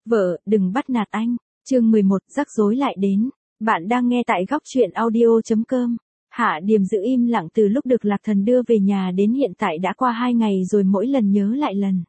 Vợ, đừng bắt nạt anh. Chương 11, rắc rối lại đến. Bạn đang nghe tại góc truyện audio.com. Hạ Điềm giữ im lặng từ lúc được Lạc Thần đưa về nhà đến hiện tại đã qua 2 ngày rồi, mỗi lần nhớ lại lần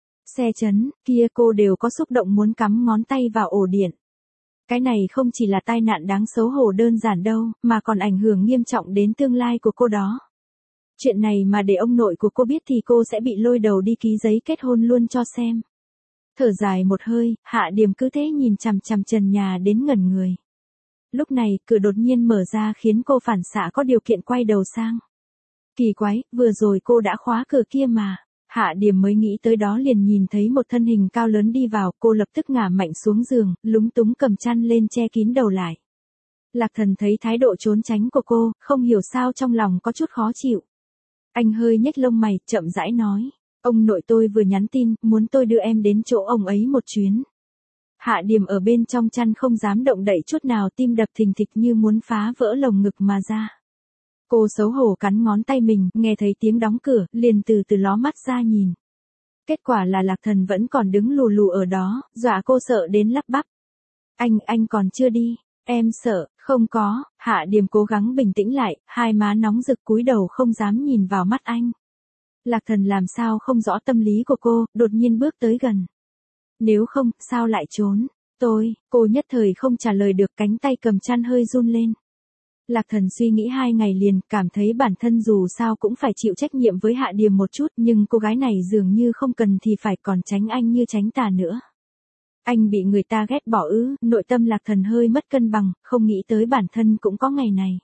xe chấn kia cô đều có xúc động muốn cắm ngón tay vào ổ điện. Cái này không chỉ là tai nạn đáng xấu hổ đơn giản đâu, mà còn ảnh hưởng nghiêm trọng đến tương lai của cô đó. Chuyện này mà để ông nội của cô biết thì cô sẽ bị lôi đầu đi ký giấy kết hôn luôn cho xem. Thở dài một hơi, Hạ Điềm cứ thế nhìn chằm chằm trần nhà đến ngẩn người. Lúc này, cửa đột nhiên mở ra khiến cô phản xạ có điều kiện quay đầu sang. Kỳ quái, vừa rồi cô đã khóa cửa kia mà. Hạ Điềm mới nghĩ tới đó liền nhìn thấy một thân hình cao lớn đi vào, cô lập tức ngả mạnh xuống giường, lúng túng cầm chăn lên che kín đầu lại. Lạc Thần thấy thái độ trốn tránh của cô, không hiểu sao trong lòng có chút khó chịu. Anh hơi nhếch lông mày, chậm rãi nói. Ông nội tôi vừa nhắn tin, muốn tôi đưa em đến chỗ ông ấy một chuyến. Hạ Điềm ở bên trong chăn không dám động đậy chút nào, tim đập thình thịch như muốn phá vỡ lồng ngực mà ra. Cô xấu hổ cắn ngón tay mình, nghe thấy tiếng đóng cửa, liền từ từ ló mắt ra nhìn. Kết quả là Lạc Thần vẫn còn đứng lù lù ở đó, dọa cô sợ đến lắp bắp. Anh còn chưa đi, em sợ, không có. Hạ Điềm cố gắng bình tĩnh lại, hai má nóng rực cúi đầu không dám nhìn vào mắt anh. Lạc Thần làm sao không rõ tâm lý của cô, đột nhiên bước tới gần. Nếu không, sao lại trốn? Cô nhất thời không trả lời được, cánh tay cầm chăn hơi run lên. Lạc Thần suy nghĩ 2 ngày liền, cảm thấy bản thân dù sao cũng phải chịu trách nhiệm với Hạ Điềm một chút, nhưng cô gái này dường như không cần thì phải còn tránh anh như tránh tà nữa. Anh bị người ta ghét bỏ ư? Nội tâm Lạc Thần hơi mất cân bằng, không nghĩ tới bản thân cũng có ngày này.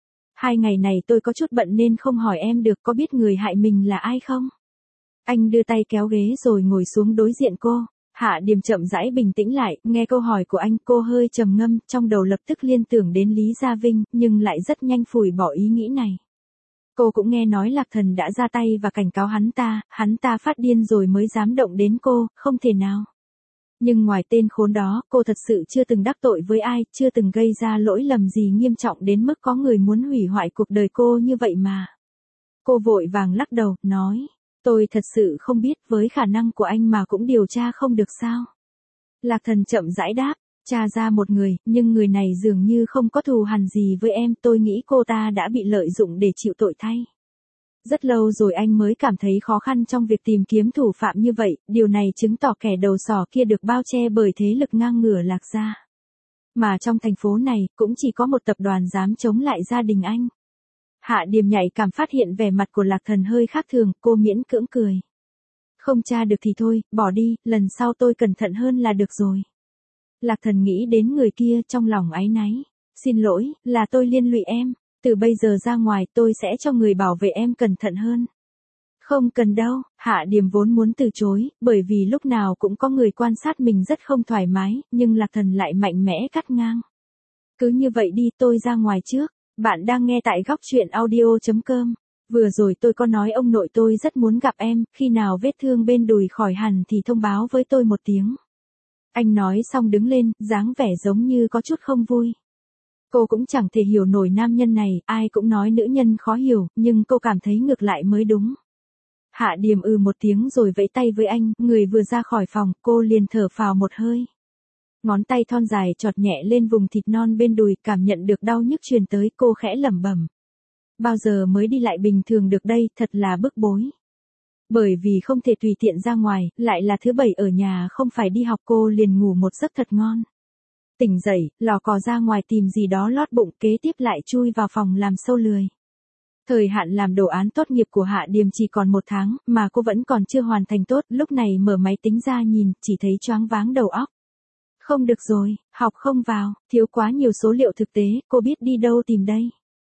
2 ngày này tôi có chút bận nên không hỏi em được, có biết người hại mình là ai không? Anh đưa tay kéo ghế rồi ngồi xuống đối diện cô. Hạ Điềm chậm rãi bình tĩnh lại, nghe câu hỏi của anh, cô hơi trầm ngâm, trong đầu lập tức liên tưởng đến Lý Gia Vinh, nhưng lại rất nhanh phủi bỏ ý nghĩ này. Cô cũng nghe nói Lạc Thần đã ra tay và cảnh cáo hắn ta phát điên rồi mới dám động đến cô, không thể nào. Nhưng ngoài tên khốn đó, cô thật sự chưa từng đắc tội với ai, chưa từng gây ra lỗi lầm gì nghiêm trọng đến mức có người muốn hủy hoại cuộc đời cô như vậy mà. Cô vội vàng lắc đầu, nói. Tôi thật sự không biết, với khả năng của anh mà cũng điều tra không được sao? Lạc Thần chậm rãi đáp, tra ra một người, nhưng người này dường như không có thù hằn gì với em, tôi nghĩ cô ta đã bị lợi dụng để chịu tội thay. Rất lâu rồi anh mới cảm thấy khó khăn trong việc tìm kiếm thủ phạm như vậy, điều này chứng tỏ kẻ đầu sỏ kia được bao che bởi thế lực ngang ngửa Lạc gia. Mà trong thành phố này, cũng chỉ có một tập đoàn dám chống lại gia đình anh. Hạ Điềm nhạy cảm phát hiện vẻ mặt của Lạc Thần hơi khác thường, cô miễn cưỡng cười. Không tra được thì thôi, bỏ đi, lần sau tôi cẩn thận hơn là được rồi. Lạc Thần nghĩ đến người kia trong lòng áy náy. Xin lỗi, là tôi liên lụy em, từ bây giờ ra ngoài tôi sẽ cho người bảo vệ em cẩn thận hơn. Không cần đâu, Hạ Điềm vốn muốn từ chối, bởi vì lúc nào cũng có người quan sát mình rất không thoải mái, nhưng Lạc Thần lại mạnh mẽ cắt ngang. Cứ như vậy đi, tôi ra ngoài trước. Bạn đang nghe tại góc truyện audio.com. Vừa rồi tôi có nói ông nội tôi rất muốn gặp em, khi nào vết thương bên đùi khỏi hẳn thì thông báo với tôi một tiếng. Anh nói xong đứng lên, dáng vẻ giống như có chút không vui. Cô cũng chẳng thể hiểu nổi nam nhân này, ai cũng nói nữ nhân khó hiểu, nhưng cô cảm thấy ngược lại mới đúng. Hạ Điềm một tiếng rồi vẫy tay với anh, người vừa ra khỏi phòng, cô liền thở phào một hơi. Ngón tay thon dài chọt nhẹ lên vùng thịt non bên đùi, cảm nhận được đau nhức truyền tới, cô khẽ lẩm bẩm. Bao giờ mới đi lại bình thường được đây, thật là bức bối. Bởi vì không thể tùy tiện ra ngoài, lại là thứ bảy ở nhà không phải đi học, cô liền ngủ một giấc thật ngon. Tỉnh dậy, lò cò ra ngoài tìm gì đó lót bụng, kế tiếp lại chui vào phòng làm sâu lười. Thời hạn làm đồ án tốt nghiệp của Hạ Điềm chỉ còn 1 tháng, mà cô vẫn còn chưa hoàn thành tốt, lúc này mở máy tính ra nhìn, chỉ thấy choáng váng đầu óc. Không được rồi, học không vào, thiếu quá nhiều số liệu thực tế, cô biết đi đâu tìm đây.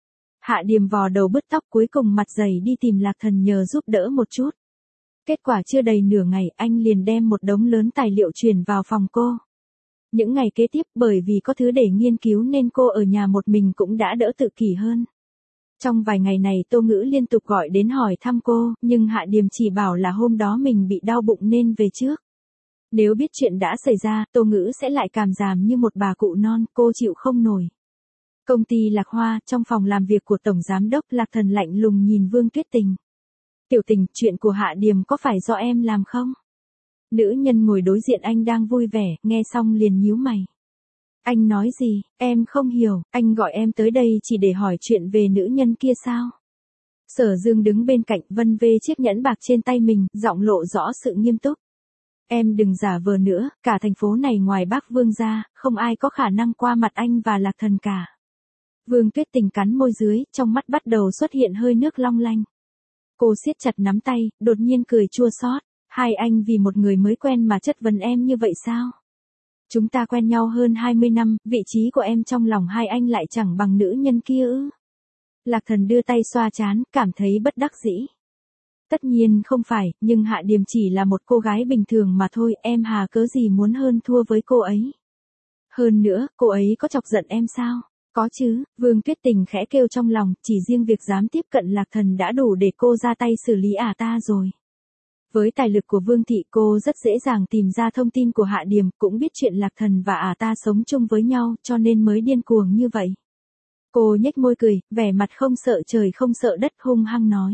Hạ Điềm vò đầu bứt tóc, cuối cùng mặt dày đi tìm Lạc Thần nhờ giúp đỡ một chút. Kết quả chưa đầy nửa ngày, anh liền đem một đống lớn tài liệu truyền vào phòng cô. Những ngày kế tiếp, bởi vì có thứ để nghiên cứu nên cô ở nhà một mình cũng đã đỡ tự kỷ hơn. Trong vài ngày này Tô Ngữ liên tục gọi đến hỏi thăm cô, nhưng Hạ Điềm chỉ bảo là hôm đó mình bị đau bụng nên về trước. Nếu biết chuyện đã xảy ra, Tô Ngữ sẽ lại cảm giảm như một bà cụ non, cô chịu không nổi. Công ty Lạc Hoa, trong phòng làm việc của Tổng Giám đốc, Lạc Thần lạnh lùng nhìn Vương Tuyết Tình. Tiểu Tình, chuyện của Hạ Điềm có phải do em làm không? Nữ nhân ngồi đối diện anh đang vui vẻ, nghe xong liền nhíu mày. Anh nói gì, em không hiểu, anh gọi em tới đây chỉ để hỏi chuyện về nữ nhân kia sao? Sở Dương đứng bên cạnh vân vê chiếc nhẫn bạc trên tay mình, giọng lộ rõ sự nghiêm túc. Em đừng giả vờ nữa, cả thành phố này ngoài bác Vương ra, không ai có khả năng qua mặt anh và Lạc Thần cả. Vương Tuyết Tình cắn môi dưới, trong mắt bắt đầu xuất hiện hơi nước long lanh. Cô siết chặt nắm tay, đột nhiên cười chua xót. Hai anh vì một người mới quen mà chất vấn em như vậy sao? Chúng ta quen nhau hơn 20 năm, vị trí của em trong lòng hai anh lại chẳng bằng nữ nhân kia ư? Lạc Thần đưa tay xoa trán, cảm thấy bất đắc dĩ. Tất nhiên không phải, nhưng Hạ Điềm chỉ là một cô gái bình thường mà thôi, em hà cớ gì muốn hơn thua với cô ấy. Hơn nữa, cô ấy có chọc giận em sao? Có chứ, Vương Tuyết Tình khẽ kêu trong lòng, chỉ riêng việc dám tiếp cận Lạc Thần đã đủ để cô ra tay xử lý ta rồi. Với tài lực của Vương Thị cô rất dễ dàng tìm ra thông tin của Hạ Điềm, cũng biết chuyện Lạc Thần và ta sống chung với nhau cho nên mới điên cuồng như vậy. Cô nhếch môi cười, vẻ mặt không sợ trời không sợ đất hung hăng nói.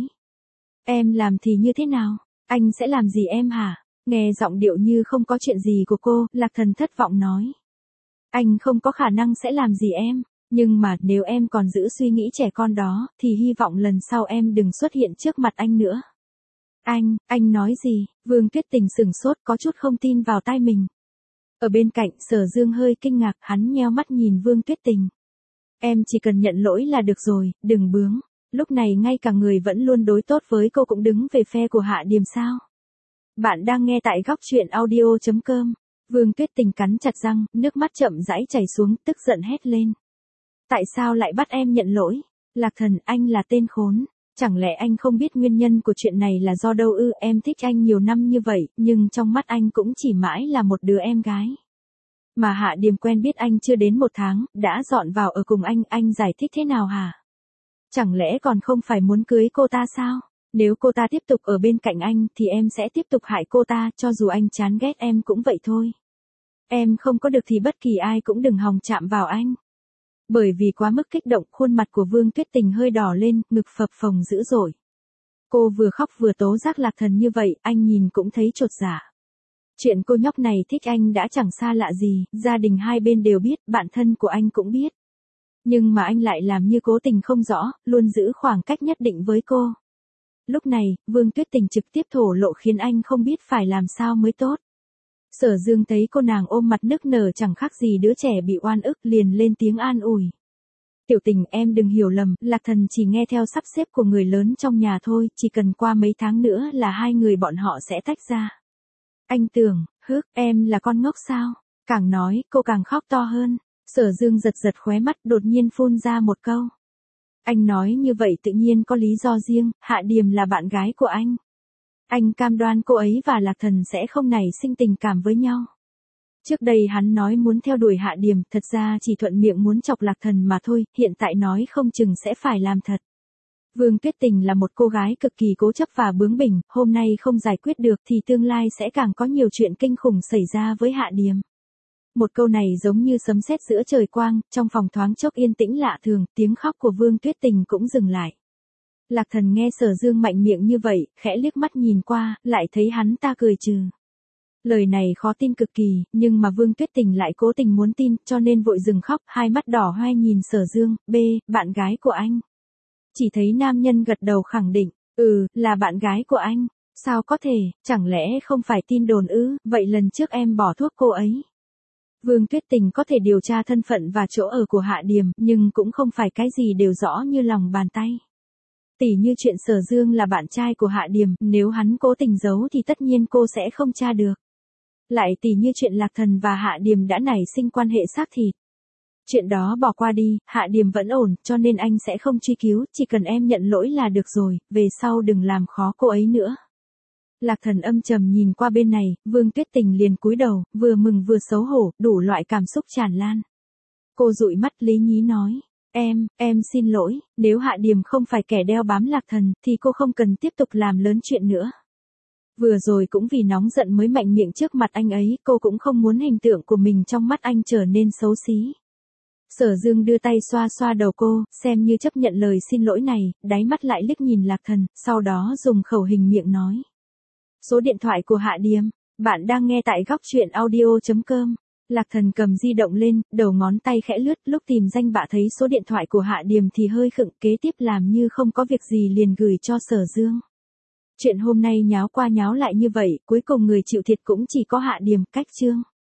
Em làm thì như thế nào? Anh sẽ làm gì em hả? Nghe giọng điệu như không có chuyện gì của cô, Lạc Thần thất vọng nói. Anh không có khả năng sẽ làm gì em. Nhưng mà nếu em còn giữ suy nghĩ trẻ con đó, thì hy vọng lần sau em đừng xuất hiện trước mặt anh nữa. Anh nói gì? Vương Tuyết Tình sửng sốt có chút không tin vào tai mình. Ở bên cạnh Sở Dương hơi kinh ngạc, hắn nheo mắt nhìn Vương Tuyết Tình. Em chỉ cần nhận lỗi là được rồi, đừng bướng. Lúc này ngay cả người vẫn luôn đối tốt với cô cũng đứng về phe của Hạ Điềm sao? Bạn đang nghe tại góc truyện audio.com. Vương Tuyết Tình cắn chặt răng, nước mắt chậm rãi chảy xuống, tức giận hét lên. Tại sao lại bắt em nhận lỗi? Lạc Thần, anh là tên khốn. Chẳng lẽ anh không biết nguyên nhân của chuyện này là do đâu ư? Em thích anh nhiều năm như vậy, nhưng trong mắt anh cũng chỉ mãi là một đứa em gái. Mà Hạ Điềm quen biết anh chưa đến 1 tháng, đã dọn vào ở cùng anh giải thích thế nào hả? Chẳng lẽ còn không phải muốn cưới cô ta sao? Nếu cô ta tiếp tục ở bên cạnh anh thì em sẽ tiếp tục hại cô ta, cho dù anh chán ghét em cũng vậy thôi. Em không có được thì bất kỳ ai cũng đừng hòng chạm vào anh. Bởi vì quá mức kích động, khuôn mặt của Vương Tuyết Tình hơi đỏ lên, ngực phập phồng dữ dội. Cô vừa khóc vừa tố giác Lạc Thần như vậy, anh nhìn cũng thấy chột dạ. Chuyện cô nhóc này thích anh đã chẳng xa lạ gì, gia đình hai bên đều biết, bạn thân của anh cũng biết. Nhưng mà anh lại làm như cố tình không rõ, luôn giữ khoảng cách nhất định với cô. Lúc này, Vương Tuyết Tình trực tiếp thổ lộ khiến anh không biết phải làm sao mới tốt. Sở Dương thấy cô nàng ôm mặt nức nở chẳng khác gì đứa trẻ bị oan ức, liền lên tiếng an ủi. Tiểu Tình, em đừng hiểu lầm, Lạc Thần chỉ nghe theo sắp xếp của người lớn trong nhà thôi, chỉ cần qua mấy tháng nữa là hai người bọn họ sẽ tách ra. Anh tưởng, em là con ngốc sao? Càng nói, cô càng khóc to hơn. Sở Dương giật giật khóe mắt, đột nhiên phun ra một câu. Anh nói như vậy tự nhiên có lý do riêng, Hạ Điềm là bạn gái của anh. Anh cam đoan cô ấy và Lạc Thần sẽ không nảy sinh tình cảm với nhau. Trước đây hắn nói muốn theo đuổi Hạ Điềm, thật ra chỉ thuận miệng muốn chọc Lạc Thần mà thôi, hiện tại nói không chừng sẽ phải làm thật. Vương Tuyết Tình là một cô gái cực kỳ cố chấp và bướng bỉnh, hôm nay không giải quyết được thì tương lai sẽ càng có nhiều chuyện kinh khủng xảy ra với Hạ Điềm. Một câu này giống như sấm sét giữa trời quang, trong phòng thoáng chốc yên tĩnh lạ thường, tiếng khóc của Vương Tuyết Tình cũng dừng lại. Lạc Thần nghe Sở Dương mạnh miệng như vậy, khẽ liếc mắt nhìn qua, lại thấy hắn ta cười trừ. Lời này khó tin cực kỳ, nhưng mà Vương Tuyết Tình lại cố tình muốn tin, cho nên vội dừng khóc, hai mắt đỏ hoe nhìn Sở Dương, bạn gái của anh. Chỉ thấy nam nhân gật đầu khẳng định, là bạn gái của anh. Sao có thể, chẳng lẽ không phải tin đồn ư? Vậy lần trước em bỏ thuốc cô ấy. Vương Tuyết Tình có thể điều tra thân phận và chỗ ở của Hạ Điềm, nhưng cũng không phải cái gì đều rõ như lòng bàn tay. Tỉ như chuyện Sở Dương là bạn trai của Hạ Điềm, nếu hắn cố tình giấu thì tất nhiên cô sẽ không tra được. Lại tỉ như chuyện Lạc Thần và Hạ Điềm đã nảy sinh quan hệ xác thịt. Chuyện đó bỏ qua đi, Hạ Điềm vẫn ổn, cho nên anh sẽ không truy cứu, chỉ cần em nhận lỗi là được rồi, về sau đừng làm khó cô ấy nữa. Lạc Thần âm trầm nhìn qua bên này, Vương Tuyết Tình liền cúi đầu, vừa mừng vừa xấu hổ, đủ loại cảm xúc tràn lan. Cô dụi mắt lý nhí nói, em xin lỗi, nếu Hạ Điềm không phải kẻ đeo bám Lạc Thần, thì cô không cần tiếp tục làm lớn chuyện nữa. Vừa rồi cũng vì nóng giận mới mạnh miệng trước mặt anh ấy, cô cũng không muốn hình tượng của mình trong mắt anh trở nên xấu xí. Sở Dương đưa tay xoa xoa đầu cô, xem như chấp nhận lời xin lỗi này, đáy mắt lại liếc nhìn Lạc Thần, sau đó dùng khẩu hình miệng nói. Số điện thoại của Hạ Điềm, Bạn đang nghe tại góc chuyện audio.com. Lạc Thần cầm di động lên, đầu ngón tay khẽ lướt, lúc tìm danh bạ thấy số điện thoại của Hạ Điềm thì hơi khựng, kế tiếp làm như không có việc gì liền gửi cho Sở Dương. Chuyện hôm nay nháo qua nháo lại như vậy, cuối cùng người chịu thiệt cũng chỉ có Hạ Điềm, cách chương.